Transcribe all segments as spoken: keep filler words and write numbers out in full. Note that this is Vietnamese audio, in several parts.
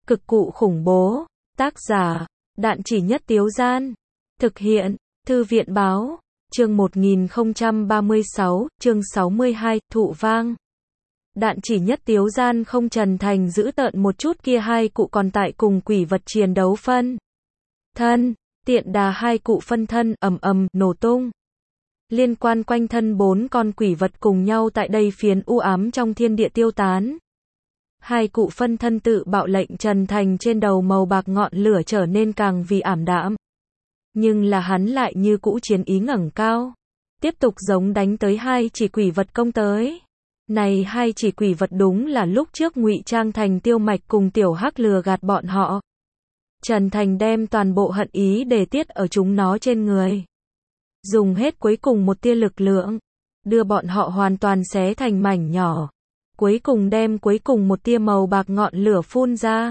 Cực cụ khủng bố. Tác giả, Đạn Chỉ Nhất Tiếu Gian. Thực hiện, Thư viện Báo. Chương một nghìn không trăm ba mươi sáu, chương sáu mươi hai, Thụ Vang. Đạn Chỉ Nhất Tiếu Gian không Trần Thành giữ tợn một chút kia hai cụ còn tại cùng quỷ vật chiến đấu phân thân, tiện đà hai cụ phân thân ầm ầm nổ tung. Liên quan quanh thân bốn con quỷ vật cùng nhau tại đây phiến u ám trong thiên địa tiêu tán. Hai cụ phân thân tự bạo lệnh Trần Thành trên đầu màu bạc ngọn lửa trở nên càng vì ảm đạm. Nhưng là hắn lại như cũ chiến ý ngẩng cao. Tiếp tục giống đánh tới hai chỉ quỷ vật công tới. Này hai chỉ quỷ vật đúng là lúc trước ngụy trang thành Tiêu Mạch cùng Tiểu Hắc lừa gạt bọn họ. Trần Thành đem toàn bộ hận ý để tiết ở chúng nó trên người. Dùng hết cuối cùng một tia lực lượng. Đưa bọn họ hoàn toàn xé thành mảnh nhỏ. Cuối cùng đem cuối cùng một tia màu bạc ngọn lửa phun ra.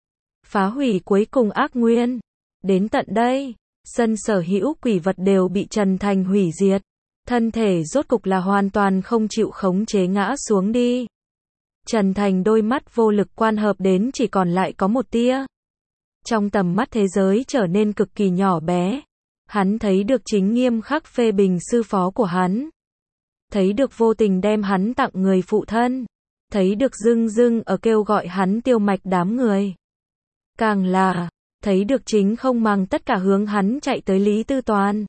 Phá hủy cuối cùng ác nguyên. Đến tận đây, sân sở hữu quỷ vật đều bị Trần Thành hủy diệt. Thân thể rốt cục là hoàn toàn không chịu khống chế ngã xuống đi. Trần Thành đôi mắt vô lực quan hợp đến chỉ còn lại có một tia. Trong tầm mắt thế giới trở nên cực kỳ nhỏ bé. Hắn thấy được chính nghiêm khắc phê bình sư phó của hắn. Thấy được vô tình đem hắn tặng người phụ thân. Thấy được dưng dưng ở kêu gọi hắn Tiêu Mạch đám người. Càng là, thấy được chính không màng tất cả hướng hắn chạy tới Lý Tư Toàn.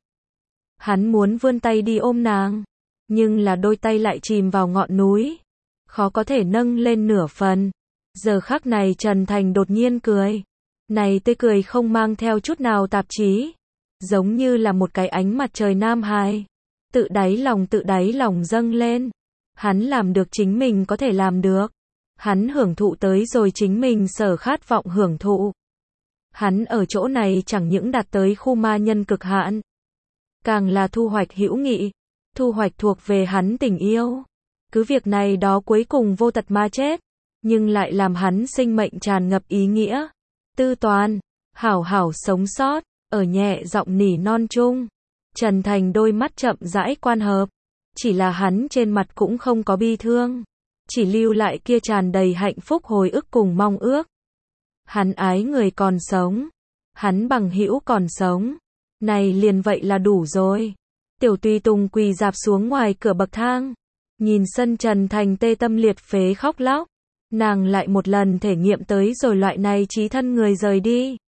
Hắn muốn vươn tay đi ôm nàng. Nhưng là đôi tay lại chìm vào ngọn núi. Khó có thể nâng lên nửa phần. Giờ khắc này Trần Thành đột nhiên cười. Này tươi cười không mang theo chút nào tạp chí. Giống như là một cái ánh mặt trời nam hài. Tự đáy lòng tự đáy lòng dâng lên. Hắn làm được chính mình có thể làm được. Hắn hưởng thụ tới rồi chính mình sở khát vọng hưởng thụ. Hắn ở chỗ này chẳng những đạt tới khu ma nhân cực hạn. Càng là thu hoạch hữu nghị. Thu hoạch thuộc về hắn tình yêu. Cứ việc này đó cuối cùng vô tật ma chết. Nhưng lại làm hắn sinh mệnh tràn ngập ý nghĩa. Tư Toàn, hảo hảo sống sót. Ở nhẹ giọng nỉ non chung. Trần Thành đôi mắt chậm rãi quan hợp. Chỉ là hắn trên mặt cũng không có bi thương. Chỉ lưu lại kia tràn đầy hạnh phúc hồi ức cùng mong ước. Hắn ái người còn sống. Hắn bằng hữu còn sống. Này liền vậy là đủ rồi. Tiểu Tùy Tùng quỳ dạp xuống ngoài cửa bậc thang. Nhìn sân Trần Thành tê tâm liệt phế khóc lóc. Nàng lại một lần thể nghiệm tới rồi loại này chí thân người rời đi.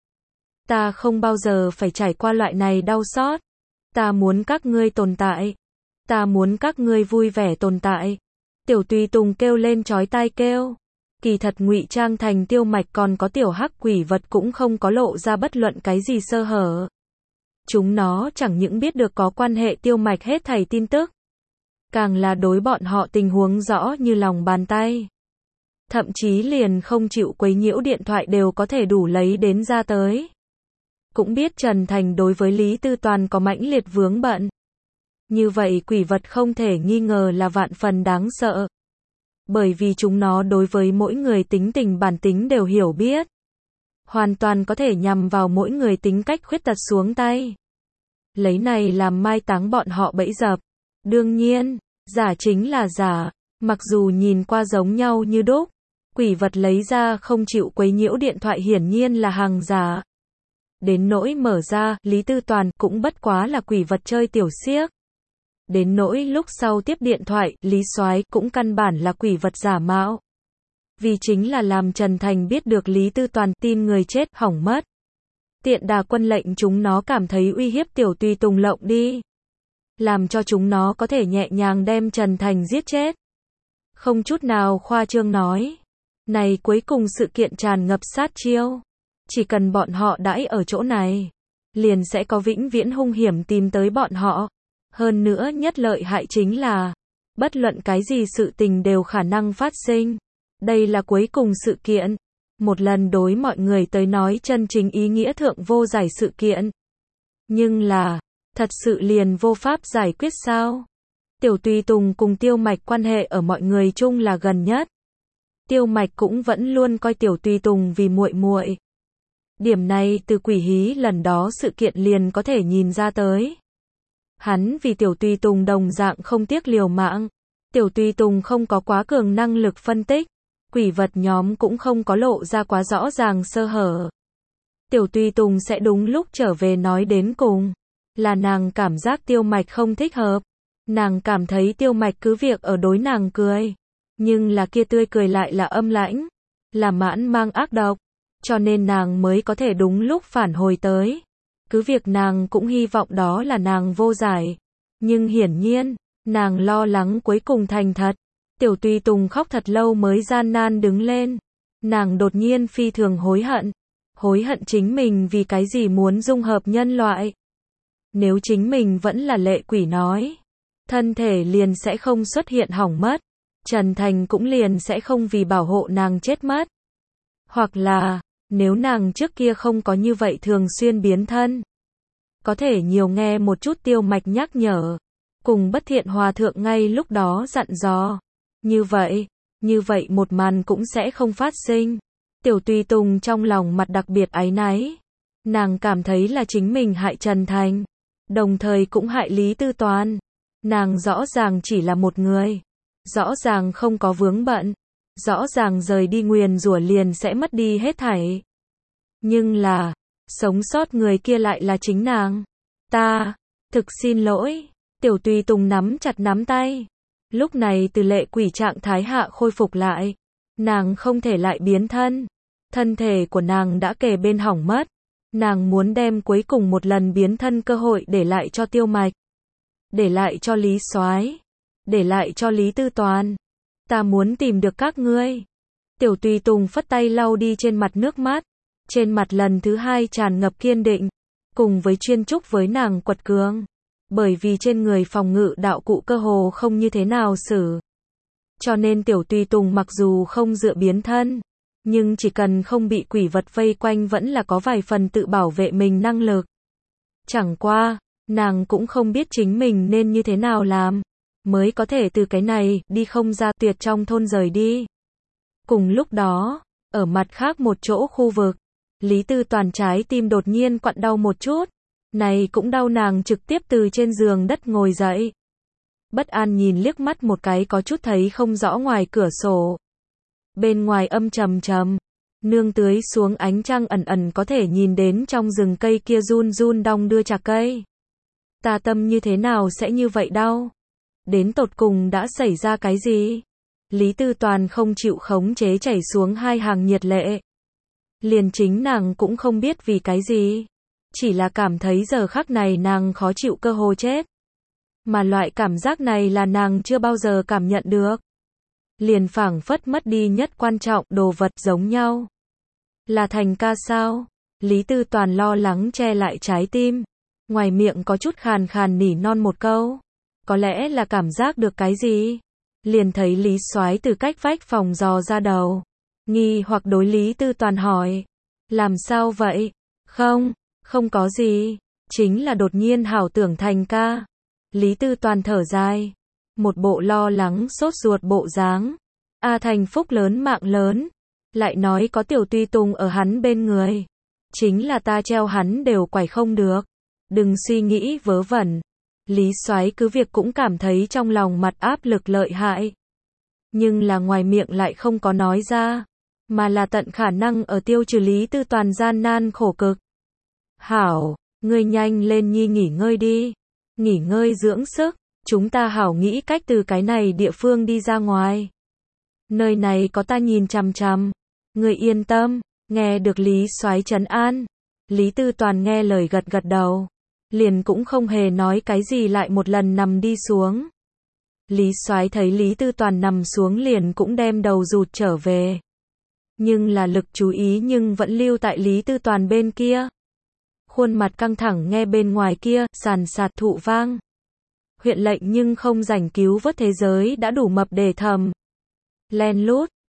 Ta không bao giờ phải trải qua loại này đau xót. Ta muốn các ngươi tồn tại. Ta muốn các ngươi vui vẻ tồn tại. Tiểu Tùy Tùng kêu lên chói tai kêu. Kỳ thật ngụy trang thành Tiêu Mạch còn có Tiểu Hắc quỷ vật cũng không có lộ ra bất luận cái gì sơ hở. Chúng nó chẳng những biết được có quan hệ Tiêu Mạch hết thảy tin tức. Càng là đối bọn họ tình huống rõ như lòng bàn tay. Thậm chí liền không chịu quấy nhiễu điện thoại đều có thể đủ lấy đến ra tới. Cũng biết Trần Thành đối với Lý Tư Toàn có mãnh liệt vướng bận. Như vậy quỷ vật không thể nghi ngờ là vạn phần đáng sợ. Bởi vì chúng nó đối với mỗi người tính tình bản tính đều hiểu biết. Hoàn toàn có thể nhằm vào mỗi người tính cách khuyết tật xuống tay. Lấy này làm mai táng bọn họ bẫy dập. Đương nhiên, giả chính là giả. Mặc dù nhìn qua giống nhau như đúc. Quỷ vật lấy ra không chịu quấy nhiễu điện thoại hiển nhiên là hàng giả. Đến nỗi mở ra, Lý Tư Toàn cũng bất quá là quỷ vật chơi tiểu xiếc. Đến nỗi lúc sau tiếp điện thoại, Lý Soái cũng căn bản là quỷ vật giả mạo. Vì chính là làm Trần Thành biết được Lý Tư Toàn tin người chết, hỏng mất. Tiện đà quân lệnh chúng nó cảm thấy uy hiếp Tiểu Tùy Tùng lộng đi. Làm cho chúng nó có thể nhẹ nhàng đem Trần Thành giết chết. Không chút nào khoa trương nói. Này cuối cùng sự kiện tràn ngập sát chiêu. Chỉ cần bọn họ đãi ở chỗ này. Liền sẽ có vĩnh viễn hung hiểm tìm tới bọn họ. Hơn nữa nhất lợi hại chính là, bất luận cái gì sự tình đều khả năng phát sinh. Đây là cuối cùng sự kiện. Một lần đối mọi người tới nói chân chính ý nghĩa thượng vô giải sự kiện. Nhưng là, thật sự liền vô pháp giải quyết sao? Tiểu Tùy Tùng cùng Tiêu Mạch quan hệ ở mọi người chung là gần nhất. Tiêu Mạch cũng vẫn luôn coi Tiểu Tùy Tùng vì muội muội. Điểm này từ quỷ hí lần đó sự kiện liền có thể nhìn ra tới. Hắn vì Tiểu Tùy Tùng đồng dạng không tiếc liều mạng. Tiểu Tùy Tùng không có quá cường năng lực phân tích. quỷ vật nhóm cũng không có lộ ra quá rõ ràng sơ hở. Tiểu Tùy Tùng sẽ đúng lúc trở về nói đến cùng, là nàng cảm giác Tiêu Mạch không thích hợp. Nàng cảm thấy Tiêu Mạch cứ việc ở đối nàng cười, nhưng là kia tươi cười lại là âm lãnh, là mãn mang ác độc, cho nên nàng mới có thể đúng lúc phản hồi tới. Cứ việc nàng cũng hy vọng đó là nàng vô giải, nhưng hiển nhiên, nàng lo lắng cuối cùng thành thật. Tiểu Tùy Tùng khóc thật lâu mới gian nan đứng lên. Nàng đột nhiên phi thường hối hận. Hối hận chính mình vì cái gì muốn dung hợp nhân loại. Nếu chính mình vẫn là lệ quỷ nói, thân thể liền sẽ không xuất hiện hỏng mất. Trần Thành cũng liền sẽ không vì bảo hộ nàng chết mất. Hoặc là, nếu nàng trước kia không có như vậy thường xuyên biến thân, có thể nhiều nghe một chút Tiêu Mạch nhắc nhở, cùng Bất Thiện Hòa Thượng ngay lúc đó dặn dò. Như vậy, như vậy một màn cũng sẽ không phát sinh. Tiểu Tùy Tùng trong lòng mặt đặc biệt áy náy. Nàng cảm thấy là chính mình hại Trần Thành, đồng thời cũng hại Lý Tư Toàn. Nàng rõ ràng chỉ là một người, rõ ràng không có vướng bận, rõ ràng rời đi nguyền rủa liền sẽ mất đi hết thảy. Nhưng là, sống sót người kia lại là chính nàng. Ta, thực xin lỗi. Tiểu Tùy Tùng nắm chặt nắm tay. Lúc này từ lệ quỷ trạng thái hạ khôi phục lại. Nàng không thể lại biến thân. Thân thể của nàng đã kề bên hỏng mất. Nàng muốn đem cuối cùng một lần biến thân cơ hội để lại cho Tiêu Mạch. Để lại cho Lý Soái. Để lại cho Lý Tư Toàn. Ta muốn tìm được các ngươi. Tiểu Tùy Tùng phất tay lau đi trên mặt nước mắt. Trên mặt lần thứ hai tràn ngập kiên định. Cùng với chuyên chúc với nàng quật cường. Bởi vì trên người phòng ngự đạo cụ cơ hồ không như thế nào xử. Cho nên Tiểu Tùy Tùng mặc dù không dựa biến thân, nhưng chỉ cần không bị quỷ vật vây quanh vẫn là có vài phần tự bảo vệ mình năng lực. Chẳng qua, nàng cũng không biết chính mình nên như thế nào làm, mới có thể từ cái này đi không ra tuyệt trong thôn rời đi. Cùng lúc đó, ở mặt khác một chỗ khu vực, Lý Tư Toàn trái tim đột nhiên quặn đau một chút. Này cũng đau nàng trực tiếp từ trên giường đất ngồi dậy. Bất an nhìn liếc mắt một cái có chút thấy không rõ ngoài cửa sổ. Bên ngoài âm trầm trầm, nương tưới xuống ánh trăng ẩn ẩn có thể nhìn đến trong rừng cây kia run run đong đưa chạc cây. Ta tâm như thế nào sẽ như vậy đau? Đến tột cùng đã xảy ra cái gì? Lý Tư Toàn không chịu khống chế chảy xuống hai hàng nhiệt lệ. Liền chính nàng cũng không biết vì cái gì. Chỉ là cảm thấy giờ khắc này nàng khó chịu cơ hồ chết. Mà loại cảm giác này là nàng chưa bao giờ cảm nhận được. Liền phảng phất mất đi nhất quan trọng đồ vật giống nhau. Là Thành ca sao? Lý Tư Toàn lo lắng che lại trái tim. Ngoài miệng có chút khàn khàn nỉ non một câu. Có lẽ là cảm giác được cái gì? Liền thấy Lý Soái từ cách vách phòng dò ra đầu. Nghi hoặc đối Lý Tư Toàn hỏi. Làm sao vậy? Không, không có gì. Chính là đột nhiên hảo tưởng Thành ca. Lý Tư Toàn thở dài. Một bộ lo lắng sốt ruột bộ dáng. A Thành phúc lớn mạng lớn. Lại nói có Tiểu Tùy Tùng ở hắn bên người. Chính là ta treo hắn đều quải không được. Đừng suy nghĩ vớ vẩn. Lý Soái cứ việc cũng cảm thấy trong lòng mặt áp lực lợi hại. Nhưng là ngoài miệng lại không có nói ra. Mà là tận khả năng ở tiêu trừ Lý Tư Toàn gian nan khổ cực. Hảo, ngươi nhanh lên nhi nghỉ ngơi đi. Nghỉ ngơi dưỡng sức. Chúng ta hảo nghĩ cách từ cái này địa phương đi ra ngoài. Nơi này có ta nhìn chằm chằm. Ngươi yên tâm. Nghe được Lý Soái trấn an. Lý Tư Toàn nghe lời gật gật đầu. Liền cũng không hề nói cái gì lại một lần nằm đi xuống. Lý Soái thấy Lý Tư Toàn nằm xuống liền cũng đem đầu rụt trở về. Nhưng là lực chú ý nhưng vẫn lưu tại Lý Tư Toàn bên kia. Khuôn mặt căng thẳng nghe bên ngoài kia, sàn sạt thụ vang. Huyện lệnh nhưng không rảnh cứu vớt thế giới đã đủ mập để thầm. Len lút,